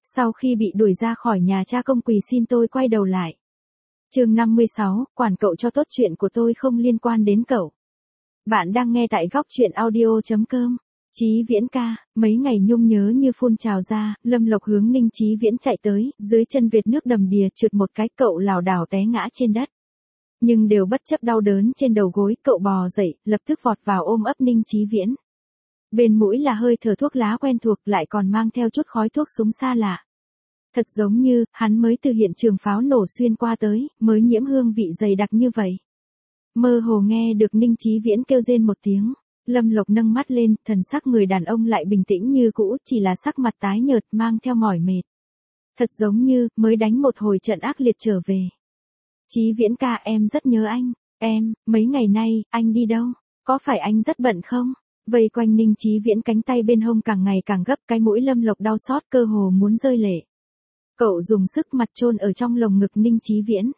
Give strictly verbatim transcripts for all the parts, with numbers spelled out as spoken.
Sau khi bị đuổi ra khỏi nhà cha công quỳ xin tôi quay đầu lại. Chương năm mươi sáu, quản cậu cho tốt, chuyện của tôi không liên quan đến cậu. Bạn đang nghe tại góc truyện audio chấm com. Chí Viễn ca, mấy ngày nhung nhớ như phun trào ra, Lâm Lộc hướng Ninh Chí Viễn chạy tới, dưới chân vệt nước đầm đìa trượt một cái, cậu lảo đảo té ngã trên đất. Nhưng đều bất chấp đau đớn trên đầu gối, cậu bò dậy, lập tức vọt vào ôm ấp Ninh Chí Viễn. Bên mũi là hơi thở thuốc lá quen thuộc, lại còn mang theo chút khói thuốc súng xa lạ. Thật giống như, hắn mới từ hiện trường pháo nổ xuyên qua tới, mới nhiễm hương vị dày đặc như vậy. Mơ hồ nghe được Ninh Chí Viễn kêu rên một tiếng. Lâm Lộc nâng mắt lên, thần sắc người đàn ông lại bình tĩnh như cũ, chỉ là sắc mặt tái nhợt mang theo mỏi mệt. Thật giống như, mới đánh một hồi trận ác liệt trở về. Chí Viễn ca, em rất nhớ anh. Em, mấy ngày nay, anh đi đâu? Có phải anh rất bận không? Vây quanh Ninh Chí Viễn, cánh tay bên hông càng ngày càng gấp, cái mũi Lâm Lộc đau xót, cơ hồ muốn rơi lệ. Cậu dùng sức mặt chôn ở trong lồng ngực Ninh Chí Viễn.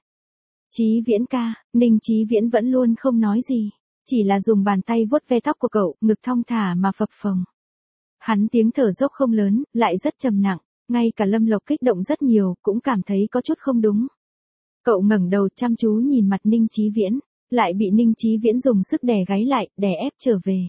Chí Viễn ca, Ninh Chí Viễn vẫn luôn không nói gì. Chỉ là dùng bàn tay vuốt ve tóc của cậu, ngực thong thả mà phập phồng. Hắn tiếng thở dốc không lớn, lại rất trầm nặng, ngay cả Lâm Lộc kích động rất nhiều, cũng cảm thấy có chút không đúng. Cậu ngẩng đầu chăm chú nhìn mặt Ninh Chí Viễn, lại bị Ninh Chí Viễn dùng sức đè gáy lại, đè ép trở về.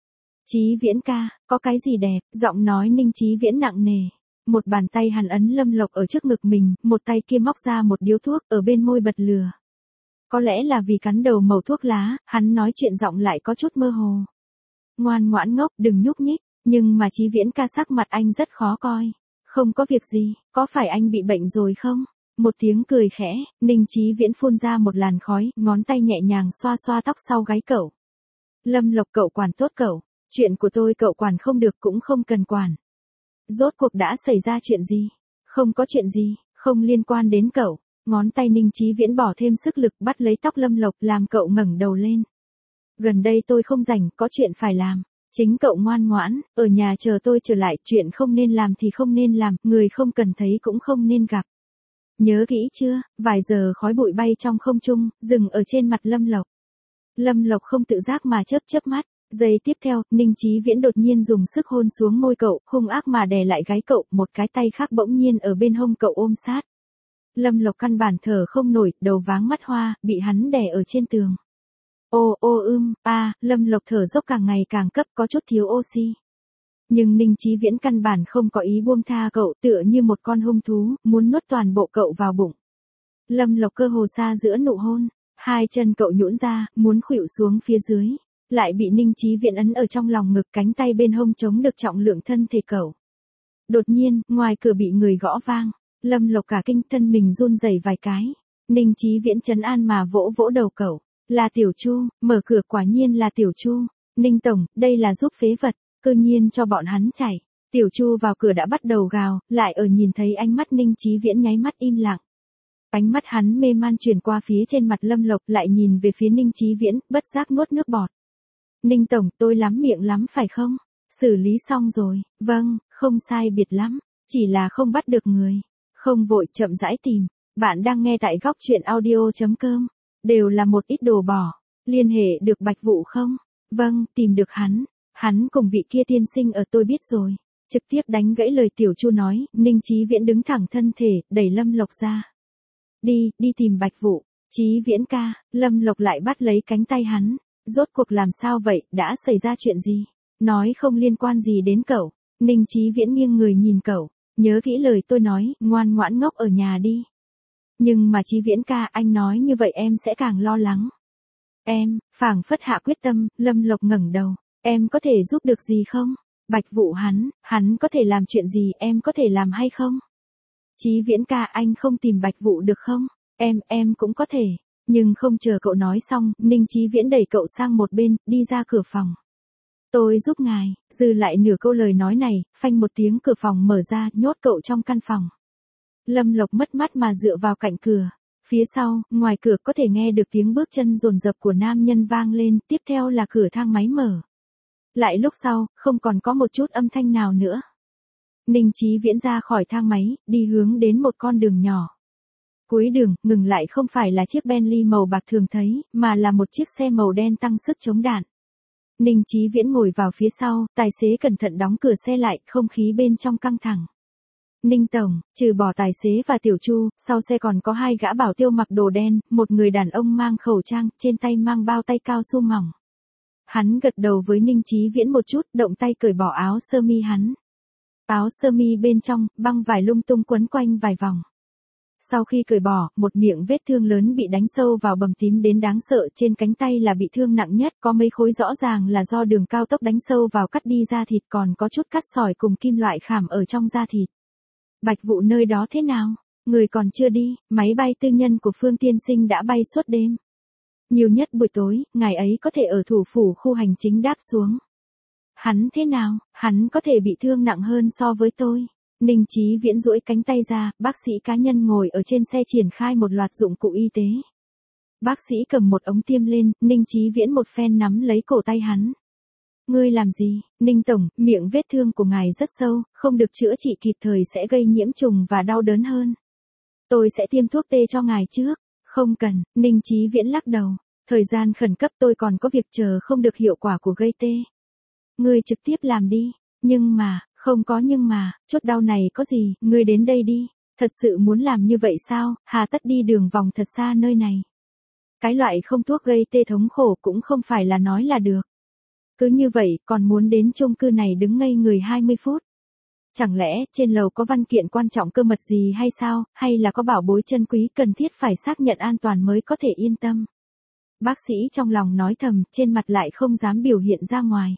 Chí Viễn ca, có cái gì đẹp? Giọng nói Ninh Chí Viễn nặng nề. Một bàn tay hắn ấn Lâm Lộc ở trước ngực mình, một tay kia móc ra một điếu thuốc, ở bên môi bật lửa. Có lẽ là vì cắn đầu mẩu thuốc lá, hắn nói chuyện giọng lại có chút mơ hồ. Ngoan ngoãn ngốc, đừng nhúc nhích, nhưng mà Chí Viễn ca, sắc mặt anh rất khó coi. Không có việc gì, có phải anh bị bệnh rồi không? Một tiếng cười khẽ, Ninh Chí Viễn phun ra một làn khói, ngón tay nhẹ nhàng xoa xoa tóc sau gáy cậu. Lâm Lộc, cậu quản tốt cậu, chuyện của tôi cậu quản không được cũng không cần quản. Rốt cuộc đã xảy ra chuyện gì? Không có chuyện gì, không liên quan đến cậu. Ngón tay Ninh Chí Viễn bỏ thêm sức lực bắt lấy tóc Lâm Lộc, làm cậu ngẩng đầu lên. Gần đây tôi không rảnh, có chuyện phải làm. Chính cậu ngoan ngoãn, ở nhà chờ tôi trở lại, chuyện không nên làm thì không nên làm, người không cần thấy cũng không nên gặp. Nhớ kỹ chưa? Vài giờ khói bụi bay trong không trung, dừng ở trên mặt Lâm Lộc. Lâm Lộc không tự giác mà chớp chớp mắt. Giây tiếp theo, Ninh Chí Viễn đột nhiên dùng sức hôn xuống môi cậu, hung ác mà đè lại gáy cậu, một cái tay khác bỗng nhiên ở bên hông cậu ôm sát. Lâm Lộc căn bản thở không nổi, đầu váng mắt hoa, bị hắn đè ở trên tường. Ô ô ưm, a, à, Lâm Lộc thở dốc càng ngày càng cấp, có chút thiếu oxy. Nhưng Ninh Chí Viễn căn bản không có ý buông tha cậu, tựa như một con hung thú, muốn nuốt toàn bộ cậu vào bụng. Lâm Lộc cơ hồ xa giữa nụ hôn, hai chân cậu nhũn ra, muốn khuỵu xuống phía dưới. Lại bị Ninh Chí Viễn ấn ở trong lòng ngực, cánh tay bên hông chống được trọng lượng thân thể cậu. Đột nhiên, ngoài cửa bị người gõ vang. Lâm Lộc cả kinh, thân mình run rẩy vài cái. Ninh Chí Viễn trấn an mà vỗ vỗ đầu cậu. Là Tiểu Chu, mở cửa, quả nhiên là Tiểu Chu. Ninh tổng, đây là giúp phế vật, cơ nhiên cho bọn hắn chạy. Tiểu Chu vào cửa đã bắt đầu gào, lại ở nhìn thấy ánh mắt Ninh Chí Viễn nháy mắt im lặng. Ánh mắt hắn mê man chuyển qua phía trên mặt Lâm Lộc, lại nhìn về phía Ninh Chí Viễn, bất giác nuốt nước bọt. Ninh tổng, tôi lắm miệng lắm phải không? Xử lý xong rồi, vâng, không sai biệt lắm, chỉ là không bắt được người. Không vội, chậm rãi tìm. Bạn đang nghe tại góc truyện audio chấm com. Đều là một ít đồ bỏ. Liên hệ được Bạch Vũ không? Vâng, tìm được hắn. Hắn cùng vị kia tiên sinh ở, tôi biết rồi. Trực tiếp đánh gãy lời Tiểu Chu nói, Ninh Chí Viễn đứng thẳng thân thể, đẩy Lâm Lộc ra. Đi, đi tìm Bạch Vũ. Chí Viễn ca, Lâm Lộc lại bắt lấy cánh tay hắn. Rốt cuộc làm sao vậy, đã xảy ra chuyện gì? Nói không liên quan gì đến cậu. Ninh Chí Viễn nghiêng người nhìn cậu. Nhớ kỹ lời tôi nói, ngoan ngoãn ngốc ở nhà đi. Nhưng mà Chí Viễn ca, anh nói như vậy em sẽ càng lo lắng. Em, phảng phất hạ quyết tâm, Lâm Lộc ngẩng đầu. Em có thể giúp được gì không? Bạch Vũ hắn, hắn có thể làm chuyện gì, em có thể làm hay không? Chí Viễn ca, anh không tìm Bạch Vũ được không? Em, em cũng có thể. Nhưng không chờ cậu nói xong, Ninh Chí Viễn đẩy cậu sang một bên, đi ra cửa phòng. Tôi giúp ngài, dư lại nửa câu lời nói này, phanh một tiếng cửa phòng mở ra, nhốt cậu trong căn phòng. Lâm Lộc mất mắt mà dựa vào cạnh cửa. Phía sau, ngoài cửa có thể nghe được tiếng bước chân dồn dập của nam nhân vang lên, tiếp theo là cửa thang máy mở. Lại lúc sau, không còn có một chút âm thanh nào nữa. Ninh Chí Viễn ra khỏi thang máy, đi hướng đến một con đường nhỏ. Cuối đường, ngừng lại không phải là chiếc Bentley màu bạc thường thấy, mà là một chiếc xe màu đen tăng sức chống đạn. Ninh Chí Viễn ngồi vào phía sau, tài xế cẩn thận đóng cửa xe lại, không khí bên trong căng thẳng. Ninh Tổng, trừ bỏ tài xế và Tiểu Chu, sau xe còn có hai gã bảo tiêu mặc đồ đen, một người đàn ông mang khẩu trang, trên tay mang bao tay cao su mỏng. Hắn gật đầu với Ninh Chí Viễn một chút, động tay cởi bỏ áo sơ mi hắn. Áo sơ mi bên trong, băng vải lung tung quấn quanh vài vòng. Sau khi cởi bỏ, một miệng vết thương lớn bị đánh sâu vào bầm tím đến đáng sợ, trên cánh tay là bị thương nặng nhất, có mấy khối rõ ràng là do đường cao tốc đánh sâu vào cắt đi da thịt, còn có chút cắt sỏi cùng kim loại khảm ở trong da thịt. Bạch Vụ nơi đó thế nào? Người còn chưa đi, máy bay tư nhân của Phương Tiên Sinh đã bay suốt đêm. Nhiều nhất buổi tối, ngày ấy có thể ở thủ phủ khu hành chính đáp xuống. Hắn thế nào? Hắn có thể bị thương nặng hơn so với tôi. Ninh Chí Viễn duỗi cánh tay ra, bác sĩ cá nhân ngồi ở trên xe triển khai một loạt dụng cụ y tế. Bác sĩ cầm một ống tiêm lên, Ninh Chí Viễn một phen nắm lấy cổ tay hắn. Ngươi làm gì? Ninh Tổng, miệng vết thương của ngài rất sâu, không được chữa trị kịp thời sẽ gây nhiễm trùng và đau đớn hơn. Tôi sẽ tiêm thuốc tê cho ngài trước. Không cần, Ninh Chí Viễn lắc đầu. Thời gian khẩn cấp tôi còn có việc chờ không được hiệu quả của gây tê. Ngươi trực tiếp làm đi. Nhưng mà, không có nhưng mà, chốt đau này có gì, ngươi đến đây đi. Thật sự muốn làm như vậy sao, hà tất đi đường vòng thật xa nơi này. Cái loại không thuốc gây tê thống khổ cũng không phải là nói là được. Cứ như vậy, còn muốn đến chung cư này đứng ngây người hai mươi phút. Chẳng lẽ, trên lầu có văn kiện quan trọng cơ mật gì hay sao, hay là có bảo bối chân quý cần thiết phải xác nhận an toàn mới có thể yên tâm. Bác sĩ trong lòng nói thầm, trên mặt lại không dám biểu hiện ra ngoài.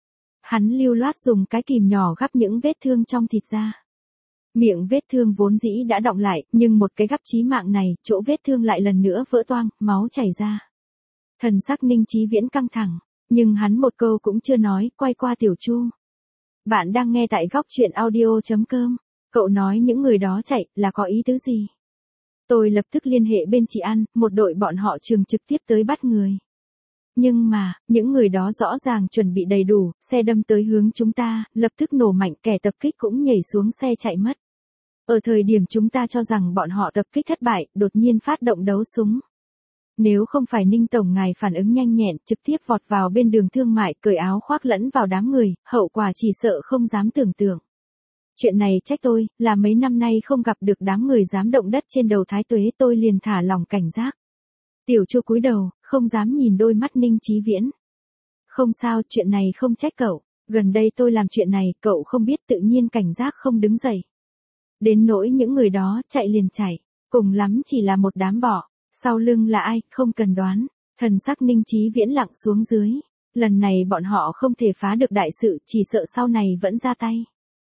Hắn lưu loát dùng cái kìm nhỏ gắp những vết thương trong thịt ra. Miệng vết thương vốn dĩ đã đọng lại, nhưng một cái gắp chí mạng này, chỗ vết thương lại lần nữa vỡ toang, máu chảy ra. Thần sắc Ninh Chí Viễn căng thẳng, nhưng hắn một câu cũng chưa nói, quay qua Tiểu Chu. Bạn đang nghe tại góc truyện audio.com. Cậu nói những người đó chạy, là có ý tứ gì? Tôi lập tức liên hệ bên chị An, một đội bọn họ trường trực tiếp tới bắt người. Nhưng mà, những người đó rõ ràng chuẩn bị đầy đủ, xe đâm tới hướng chúng ta, lập tức nổ mạnh, kẻ tập kích cũng nhảy xuống xe chạy mất. Ở thời điểm chúng ta cho rằng bọn họ tập kích thất bại, đột nhiên phát động đấu súng. Nếu không phải Ninh Tổng ngài phản ứng nhanh nhẹn, trực tiếp vọt vào bên đường thương mại, cởi áo khoác lẫn vào đám người, hậu quả chỉ sợ không dám tưởng tượng. Chuyện này trách tôi, là mấy năm nay không gặp được đám người dám động đất trên đầu Thái Tuế, tôi liền thả lòng cảnh giác. Tiểu Chu cúi đầu, không dám nhìn đôi mắt Ninh Chí Viễn. Không sao, chuyện này không trách cậu, gần đây tôi làm chuyện này, cậu không biết tự nhiên cảnh giác không đứng dậy. Đến nỗi những người đó, chạy liền chạy, cùng lắm chỉ là một đám bọ, sau lưng là ai, không cần đoán. Thần sắc Ninh Chí Viễn lặng xuống dưới, lần này bọn họ không thể phá được đại sự, chỉ sợ sau này vẫn ra tay.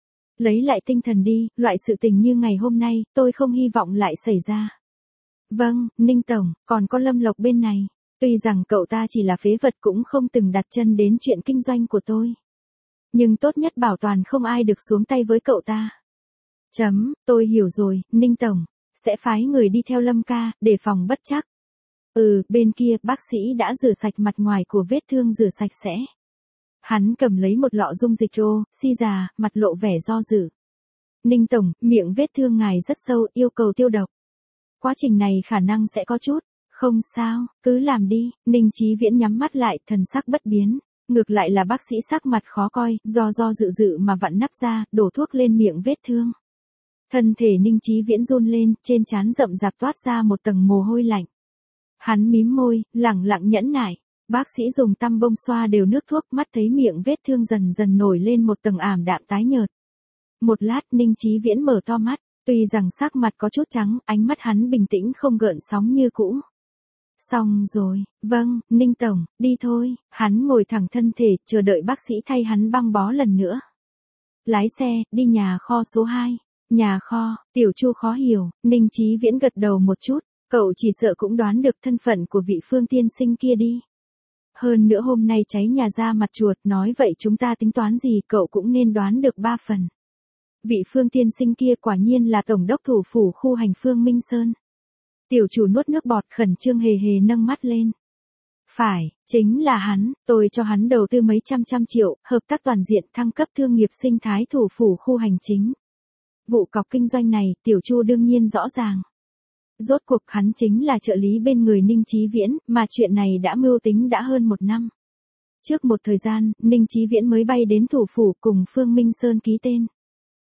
Lấy lại tinh thần đi, loại sự tình như ngày hôm nay, tôi không hy vọng lại xảy ra. Vâng, Ninh Tổng, còn có Lâm Lộc bên này. Tuy rằng cậu ta chỉ là phế vật cũng không từng đặt chân đến chuyện kinh doanh của tôi. Nhưng tốt nhất bảo toàn không ai được xuống tay với cậu ta. Chấm, tôi hiểu rồi, Ninh Tổng. Sẽ phái người đi theo Lâm ca, để phòng bất chắc. Ừ, bên kia, bác sĩ đã rửa sạch mặt ngoài của vết thương rửa sạch sẽ. Hắn cầm lấy một lọ dung dịch ô, si già, mặt lộ vẻ do dự. Ninh Tổng, miệng vết thương ngài rất sâu, yêu cầu tiêu độc. Quá trình này khả năng sẽ có chút. Không sao, cứ làm đi. Ninh Chí Viễn nhắm mắt lại, thần sắc bất biến. Ngược lại là bác sĩ sắc mặt khó coi, do do dự dự mà vặn nắp ra, đổ thuốc lên miệng vết thương. Thân thể Ninh Chí Viễn run lên, trên trán rậm rạp toát ra một tầng mồ hôi lạnh. Hắn mím môi, lẳng lặng nhẫn nại. Bác sĩ dùng tăm bông xoa đều nước thuốc, mắt thấy miệng vết thương dần dần nổi lên một tầng ảm đạm tái nhợt. Một lát Ninh Chí Viễn mở to mắt, tuy rằng sắc mặt có chút trắng, ánh mắt hắn bình tĩnh không gợn sóng như cũ. Xong rồi, vâng, Ninh Tổng, đi thôi. Hắn ngồi thẳng thân thể, chờ đợi bác sĩ thay hắn băng bó lần nữa. Lái xe, đi nhà kho số hai. Nhà kho, Tiểu Chu khó hiểu, Ninh Chí Viễn gật đầu một chút, cậu chỉ sợ cũng đoán được thân phận của vị Phương tiên sinh kia đi. Hơn nữa hôm nay cháy nhà ra mặt chuột, nói vậy chúng ta tính toán gì cậu cũng nên đoán được ba phần. Vị Phương tiên sinh kia quả nhiên là tổng đốc thủ phủ khu hành Phương Minh Sơn. Tiểu Chủ nuốt nước bọt, khẩn trương hề hề nâng mắt lên. Phải, chính là hắn, tôi cho hắn đầu tư mấy trăm trăm triệu, hợp tác toàn diện thăng cấp thương nghiệp sinh thái thủ phủ khu hành chính. Vụ cọc kinh doanh này, Tiểu Chu đương nhiên rõ ràng. Rốt cuộc hắn chính là trợ lý bên người Ninh Chí Viễn, mà chuyện này đã mưu tính đã hơn một năm. Trước một thời gian, Ninh Chí Viễn mới bay đến thủ phủ cùng Phương Minh Sơn ký tên.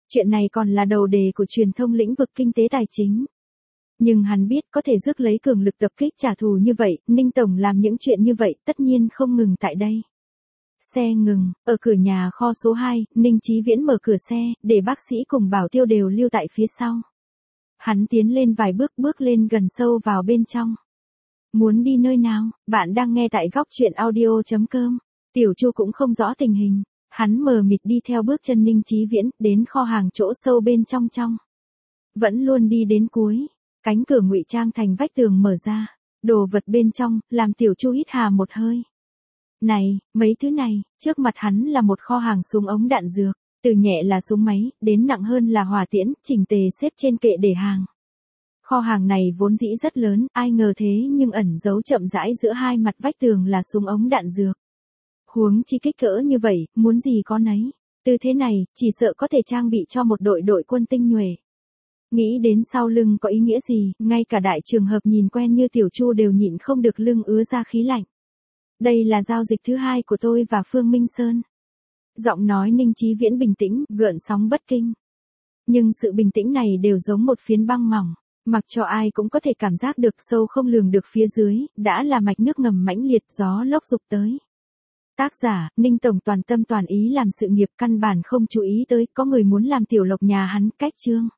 Chuyện này còn là đầu đề của truyền thông lĩnh vực kinh tế tài chính. Nhưng hắn biết có thể rước lấy cường lực tập kích trả thù như vậy, Ninh Tổng làm những chuyện như vậy tất nhiên không ngừng tại đây. Xe ngừng, ở cửa nhà kho số hai, Ninh Chí Viễn mở cửa xe, để bác sĩ cùng Bảo Tiêu đều lưu tại phía sau. Hắn tiến lên vài bước bước lên gần sâu vào bên trong. Muốn đi nơi nào, bạn đang nghe tại góc chuyện audio chấm com. Tiểu Chu cũng không rõ tình hình, hắn mờ mịt đi theo bước chân Ninh Chí Viễn, đến kho hàng chỗ sâu bên trong trong. Vẫn luôn đi đến cuối, cánh cửa ngụy trang thành vách tường mở ra, đồ vật bên trong, làm Tiểu Chu hít hà một hơi. Này, mấy thứ này, trước mặt hắn là một kho hàng súng ống đạn dược, từ nhẹ là súng máy, đến nặng hơn là hỏa tiễn, chỉnh tề xếp trên kệ để hàng. Kho hàng này vốn dĩ rất lớn, ai ngờ thế nhưng ẩn giấu chậm rãi giữa hai mặt vách tường là súng ống đạn dược. Huống chi kích cỡ như vậy, muốn gì có nấy. Tư thế này, chỉ sợ có thể trang bị cho một đội đội quân tinh nhuệ. Nghĩ đến sau lưng có ý nghĩa gì, ngay cả đại trường hợp nhìn quen như Tiểu Chu đều nhịn không được lưng ứa ra khí lạnh. Đây là giao dịch thứ hai của tôi và Phương Minh Sơn. Giọng nói Ninh Chí Viễn bình tĩnh, gợn sóng bất kinh. Nhưng sự bình tĩnh này đều giống một phiến băng mỏng, mặc cho ai cũng có thể cảm giác được sâu không lường được phía dưới, đã là mạch nước ngầm mãnh liệt gió lốc dục tới. Tác giả, Ninh Tổng toàn tâm toàn ý làm sự nghiệp căn bản không chú ý tới có người muốn làm tiểu lộc nhà hắn cách chương.